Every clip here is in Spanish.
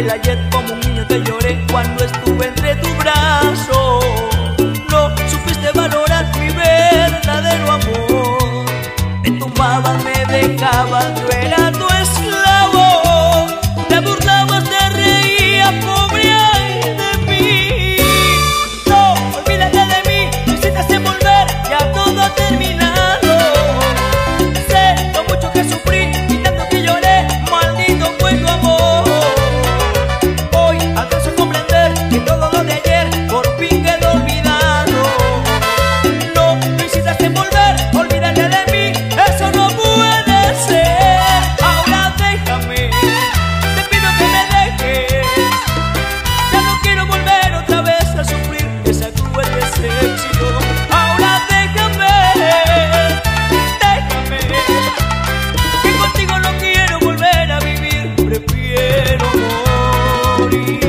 el ayer como un niño te lloré cuando estuve entre tu brazo. No supiste valorar mi verdadero amor. Me tumbaban, me dejaban, yo era tu esclavo. Te burlabas, te reías, pobre ay de mí. No, olvídate de mí, no hiciste volver, ya todo ha terminado. Sé lo mucho que sufrí y tanto que lloré, maldito fue tu amor. Hoy alcanzo a comprender que todo lo de ayer por fin quedó olvidado. No, no hiciste volver, olvídate de mí, eso no puede ser. Ahora déjame, te pido que me dejes. Ya no quiero volver otra vez a sufrir esa cruel decepción. Ahora déjame, que contigo no quiero volver a vivir, prefiero morir.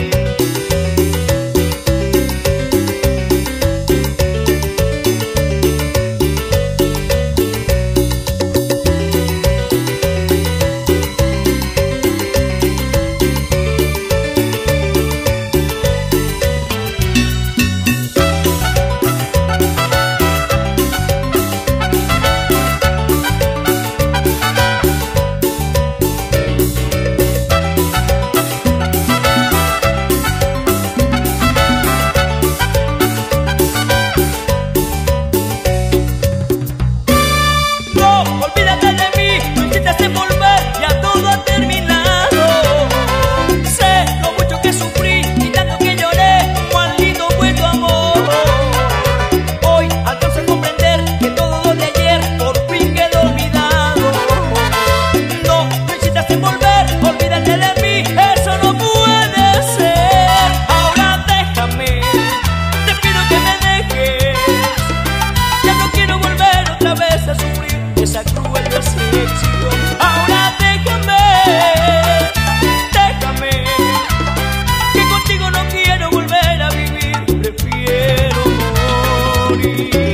Olvídate de mí, no hiciste volver, ya todo ha terminado. Sé lo mucho que sufrí y tanto que lloré, maldito fue tu amor. Hoy alcanzo a comprender que todo lo de ayer por fin quedó olvidado. No, no hiciste volver, olvídate de mí, eso no puede ser. Ahora déjame, te pido que me dejes. Ya no quiero volver otra vez a sufrir esa cruel decepción. Ahora déjame, que contigo no quiero volver a vivir, prefiero morir.